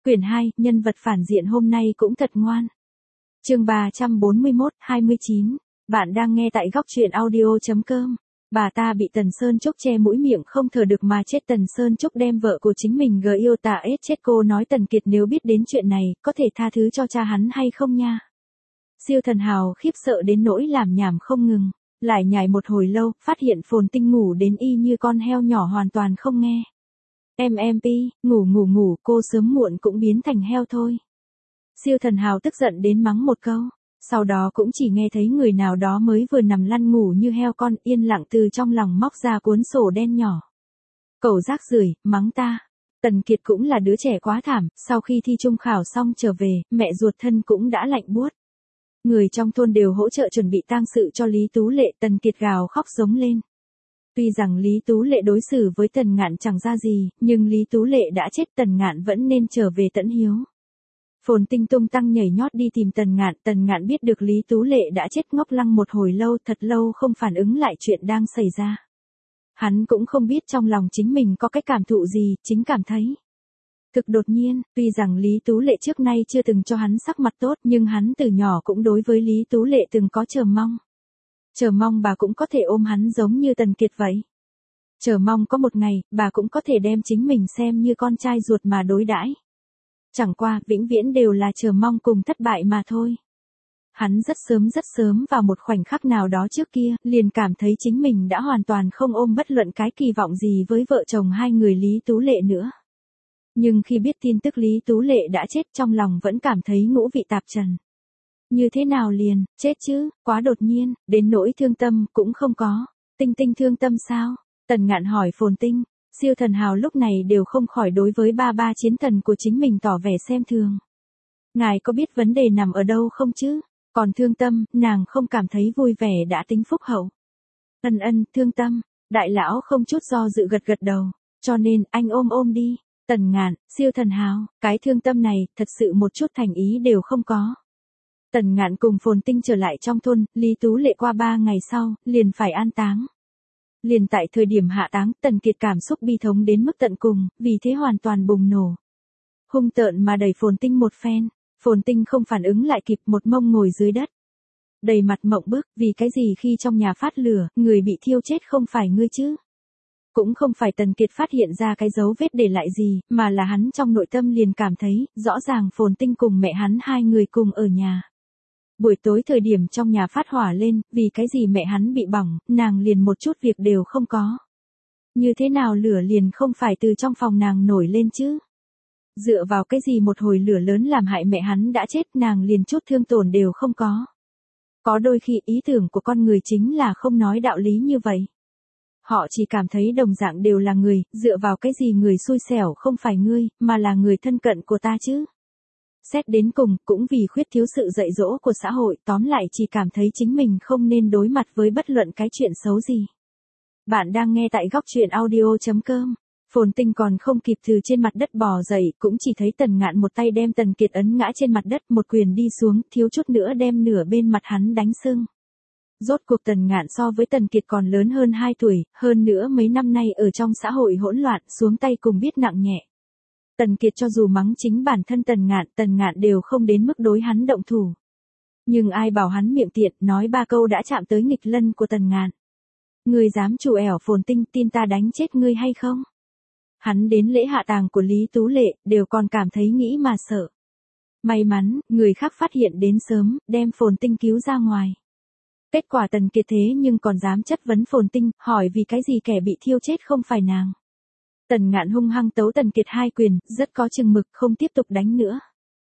Quyển 2, nhân vật phản diện hôm nay cũng thật ngoan. Chương 341, 29. Bạn đang nghe tại góc truyện audio.com. Bà ta bị Tần Sơn Trúc che mũi miệng không thở được mà chết. Tần Sơn Trúc đem vợ của chính mình yêu tà ết chết. Cô nói Tần Kiệt nếu biết đến chuyện này, có thể tha thứ cho cha hắn hay không nha. Siêu Thần Hào khiếp sợ đến nỗi làm nhảm không ngừng. Lại nhảy một hồi lâu, phát hiện Phồn Tinh ngủ đến y như con heo nhỏ hoàn toàn không nghe. MMP, ngủ, cô sớm muộn cũng biến thành heo thôi. Siêu Thần Hào tức giận đến mắng một câu. Sau đó cũng chỉ nghe thấy người nào đó mới vừa nằm lăn ngủ như heo con yên lặng từ trong lòng móc ra cuốn sổ đen nhỏ. Cẩu rác rưởi, mắng ta. Tần Kiệt cũng là đứa trẻ quá thảm, sau khi thi trung khảo xong trở về, mẹ ruột thân cũng đã lạnh buốt. Người trong thôn đều hỗ trợ chuẩn bị tang sự cho Lý Tú Lệ. Tần Kiệt gào khóc giống lên. Tuy rằng Lý Tú Lệ đối xử với Tần Ngạn chẳng ra gì, nhưng Lý Tú Lệ đã chết, Tần Ngạn vẫn nên trở về tận hiếu. Phồn Tinh tung tăng nhảy nhót đi tìm Tần Ngạn biết được Lý Tú Lệ đã chết ngốc lăng một hồi lâu, thật lâu không phản ứng lại chuyện đang xảy ra. Hắn cũng không biết trong lòng chính mình có cái cảm thụ gì, chính cảm thấy. Thực đột nhiên, tuy rằng Lý Tú Lệ trước nay chưa từng cho hắn sắc mặt tốt, nhưng hắn từ nhỏ cũng đối với Lý Tú Lệ từng có chờ mong. Chờ mong bà cũng có thể ôm hắn giống như Tần Kiệt vậy. Chờ mong có một ngày, bà cũng có thể đem chính mình xem như con trai ruột mà đối đãi. Chẳng qua, vĩnh viễn đều là chờ mong cùng thất bại mà thôi. Hắn rất sớm vào một khoảnh khắc nào đó trước kia, liền cảm thấy chính mình đã hoàn toàn không ôm bất luận cái kỳ vọng gì với vợ chồng hai người Lý Tú Lệ nữa. Nhưng khi biết tin tức Lý Tú Lệ đã chết, trong lòng vẫn cảm thấy ngũ vị tạp trần. Như thế nào liền, chết chứ, quá đột nhiên, đến nỗi thương tâm cũng không có. Tinh Tinh thương tâm sao? Tần Ngạn hỏi Phồn Tinh. Siêu Thần Hào lúc này đều không khỏi đối với ba chiến thần của chính mình tỏ vẻ xem thường. Ngài có biết vấn đề nằm ở đâu không chứ? Còn thương tâm, nàng không cảm thấy vui vẻ đã tính phúc hậu. Thương tâm, đại lão không chút do dự gật đầu, cho nên anh ôm đi. Tần Ngạn, Siêu Thần Hào, cái thương tâm này, thật sự một chút thành ý đều không có. Tần Ngạn cùng Phồn Tinh trở lại trong thôn, Lý Tú Lệ qua 3 ngày sau, liền phải an táng. Liền tại thời điểm hạ táng, Tần Kiệt cảm xúc bi thống đến mức tận cùng, vì thế hoàn toàn bùng nổ. Hung tợn mà đẩy Phồn Tinh một phen, Phồn Tinh không phản ứng lại kịp, một mông ngồi dưới đất. Đầy mặt mộng bức, vì cái gì khi trong nhà phát lửa, người bị thiêu chết không phải ngươi chứ? Cũng không phải Tần Kiệt phát hiện ra cái dấu vết để lại gì, mà là hắn trong nội tâm liền cảm thấy, rõ ràng Phồn Tinh cùng mẹ hắn hai người cùng ở nhà. Buổi tối thời điểm trong nhà phát hỏa lên, vì cái gì mẹ hắn bị bỏng, nàng liền một chút việc đều không có. Như thế nào lửa liền không phải từ trong phòng nàng nổi lên chứ? Dựa vào cái gì một hồi lửa lớn làm hại mẹ hắn đã chết, nàng liền chút thương tổn đều không có. Có đôi khi ý tưởng của con người chính là không nói đạo lý như vậy. Họ chỉ cảm thấy đồng dạng đều là người, dựa vào cái gì người xui xẻo không phải ngươi, mà là người thân cận của ta chứ? Xét đến cùng, cũng vì khuyết thiếu sự dạy dỗ của xã hội, tóm lại chỉ cảm thấy chính mình không nên đối mặt với bất luận cái chuyện xấu gì. Bạn đang nghe tại góc truyện audio.com. Phồn Tinh còn không kịp từ trên mặt đất bò dậy, cũng chỉ thấy Tần Ngạn một tay đem Tần Kiệt ấn ngã trên mặt đất, một quyền đi xuống, thiếu chút nữa đem nửa bên mặt hắn đánh sưng. Rốt cuộc Tần Ngạn so với Tần Kiệt còn lớn hơn 2 tuổi, hơn nữa mấy năm nay ở trong xã hội hỗn loạn, xuống tay cùng biết nặng nhẹ. Tần Kiệt cho dù mắng chính bản thân Tần Ngạn đều không đến mức đối hắn động thủ. Nhưng ai bảo hắn miệng tiện, nói 3 câu đã chạm tới nghịch lân của Tần Ngạn. Ngươi dám trù ẻo Phồn Tinh, tin ta đánh chết ngươi hay không? Hắn đến lễ hạ táng của Lý Tú Lệ, đều còn cảm thấy nghĩ mà sợ. May mắn, người khác phát hiện đến sớm, đem Phồn Tinh cứu ra ngoài. Kết quả Tần Kiệt thế nhưng còn dám chất vấn Phồn Tinh, hỏi vì cái gì kẻ bị thiêu chết không phải nàng. Tần Ngạn hung hăng tấu Tần Kiệt 2 quyền, rất có chừng mực, không tiếp tục đánh nữa.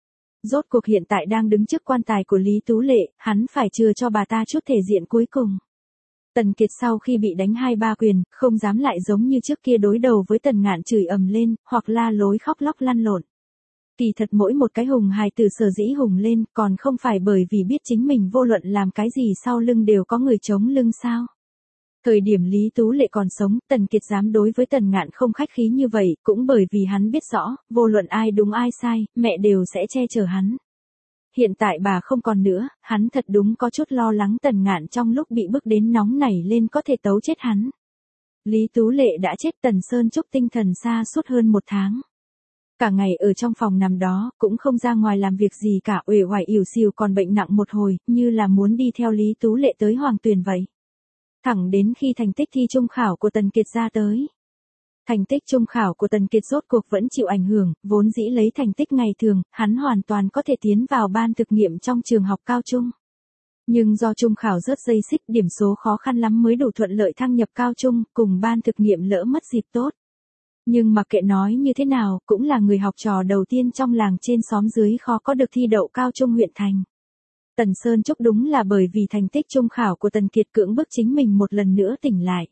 Rốt cuộc hiện tại đang đứng trước quan tài của Lý Tú Lệ, hắn phải chừa cho bà ta chút thể diện cuối cùng. Tần Kiệt sau khi bị đánh 2-3 quyền, không dám lại giống như trước kia đối đầu với Tần Ngạn chửi ầm lên, hoặc la lối khóc lóc lăn lộn. Kỳ thật mỗi một cái hùng hài tử sở dĩ hùng lên, còn không phải bởi vì biết chính mình vô luận làm cái gì sau lưng đều có người chống lưng sao. Thời điểm Lý Tú Lệ còn sống, Tần Kiệt dám đối với Tần Ngạn không khách khí như vậy, cũng bởi vì hắn biết rõ, vô luận ai đúng ai sai, mẹ đều sẽ che chở hắn. Hiện tại bà không còn nữa, hắn thật đúng có chút lo lắng Tần Ngạn trong lúc bị bức đến nóng nảy lên có thể tấu chết hắn. Lý Tú Lệ đã chết, Tần Sơn Trúc tinh thần sa sút hơn 1 tháng. Cả ngày ở trong phòng nằm đó, cũng không ra ngoài làm việc gì cả, uể oải ỉu xìu còn bệnh nặng một hồi, như là muốn đi theo Lý Tú Lệ tới Hoàng Tuyền vậy. Thẳng đến khi thành tích thi trung khảo của Tần Kiệt ra tới. Thành tích trung khảo của Tần Kiệt rốt cuộc vẫn chịu ảnh hưởng, vốn dĩ lấy thành tích ngày thường, hắn hoàn toàn có thể tiến vào ban thực nghiệm trong trường học cao trung. Nhưng do trung khảo rớt dây xích, điểm số khó khăn lắm mới đủ thuận lợi thăng nhập cao trung, cùng ban thực nghiệm lỡ mất dịp tốt. Nhưng mà kệ nói như thế nào, cũng là người học trò đầu tiên trong làng trên xóm dưới khó có được thi đậu cao trung huyện thành. Tần Sơn Trúc đúng là bởi vì thành tích trung khảo của Tần Kiệt cưỡng bức chính mình một lần nữa tỉnh lại.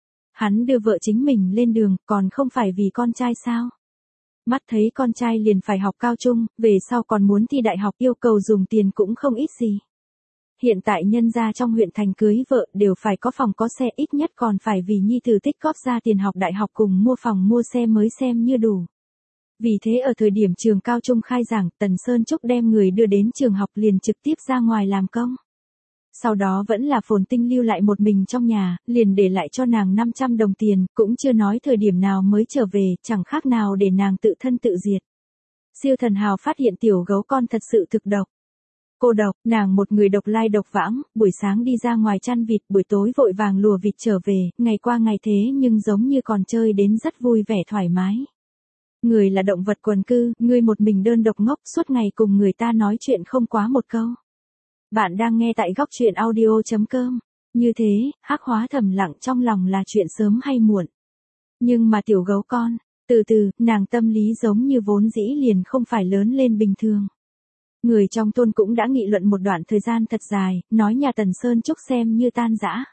Hắn đưa vợ chính mình lên đường, còn không phải vì con trai sao? Mắt thấy con trai liền phải học cao trung, về sau còn muốn thi đại học, yêu cầu dùng tiền cũng không ít gì. Hiện tại nhân gia trong huyện thành cưới vợ đều phải có phòng có xe, ít nhất còn phải vì nhi tử tích góp ra tiền học đại học cùng mua phòng mua xe mới xem như đủ. Vì thế ở thời điểm trường cao trung khai giảng, Tần Sơn Trúc đem người đưa đến trường học liền trực tiếp ra ngoài làm công. Sau đó vẫn là Phồn Tinh lưu lại một mình trong nhà, liền để lại cho nàng 500 đồng tiền, cũng chưa nói thời điểm nào mới trở về, chẳng khác nào để nàng tự thân tự diệt. Siêu thần hào phát hiện tiểu gấu con thật sự thực độc. Cô độc, nàng một người độc lai độc vãng, buổi sáng đi ra ngoài chăn vịt, buổi tối vội vàng lùa vịt trở về, ngày qua ngày thế nhưng giống như còn chơi đến rất vui vẻ thoải mái. Người là động vật quần cư, ngươi một mình đơn độc ngốc suốt ngày cùng người ta nói chuyện không quá một câu. Bạn đang nghe tại góc truyện audio.com. Như thế, Hắc Hóa thầm lặng trong lòng là chuyện sớm hay muộn. Nhưng mà tiểu gấu con, từ từ, nàng tâm lý giống như vốn dĩ liền không phải lớn lên bình thường. Người trong thôn cũng đã nghị luận một đoạn thời gian thật dài, nói nhà Tần Sơn Trúc xem như tan rã.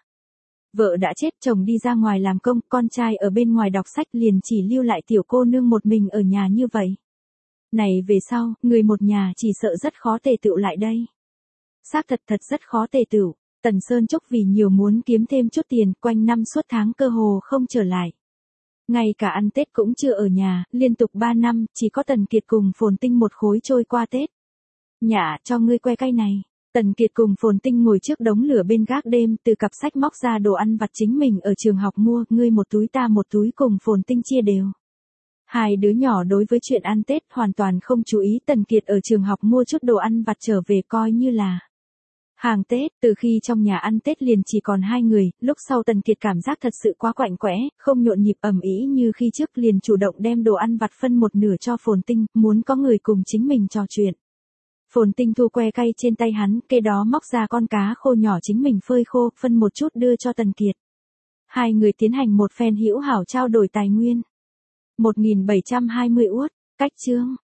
Vợ đã chết, chồng đi ra ngoài làm công, con trai ở bên ngoài đọc sách, liền chỉ lưu lại tiểu cô nương một mình ở nhà như vậy. Này về sau, người một nhà chỉ sợ rất khó tề tựu lại đây. Xác thật rất khó tề tựu. Tần Sơn Trúc vì nhiều muốn kiếm thêm chút tiền, quanh năm suốt tháng cơ hồ không trở lại. Ngay cả ăn Tết cũng chưa ở nhà, liên tục 3 năm, chỉ có Tần Kiệt cùng Phồn Tinh một khối trôi qua Tết. Nhả cho ngươi que cay này. Tần Kiệt cùng Phồn Tinh ngồi trước đống lửa bên gác đêm, từ cặp sách móc ra đồ ăn vặt chính mình ở trường học mua, ngươi một túi ta một túi, cùng Phồn Tinh chia đều. Hai đứa nhỏ đối với chuyện ăn Tết hoàn toàn không chú ý, Tần Kiệt ở trường học mua chút đồ ăn vặt trở về coi như là hàng Tết. Từ khi trong nhà ăn Tết liền chỉ còn hai người, lúc sau Tần Kiệt cảm giác thật sự quá quạnh quẽ, không nhộn nhịp ầm ĩ như khi trước, liền chủ động đem đồ ăn vặt phân một nửa cho Phồn Tinh, muốn có người cùng chính mình trò chuyện. Phồn Tinh thu que cay trên tay hắn, kế đó móc ra con cá khô nhỏ chính mình phơi khô, phân một chút đưa cho Tần Kiệt. Hai người tiến hành một phen hữu hảo trao đổi tài nguyên. 1720 uất, cách chương.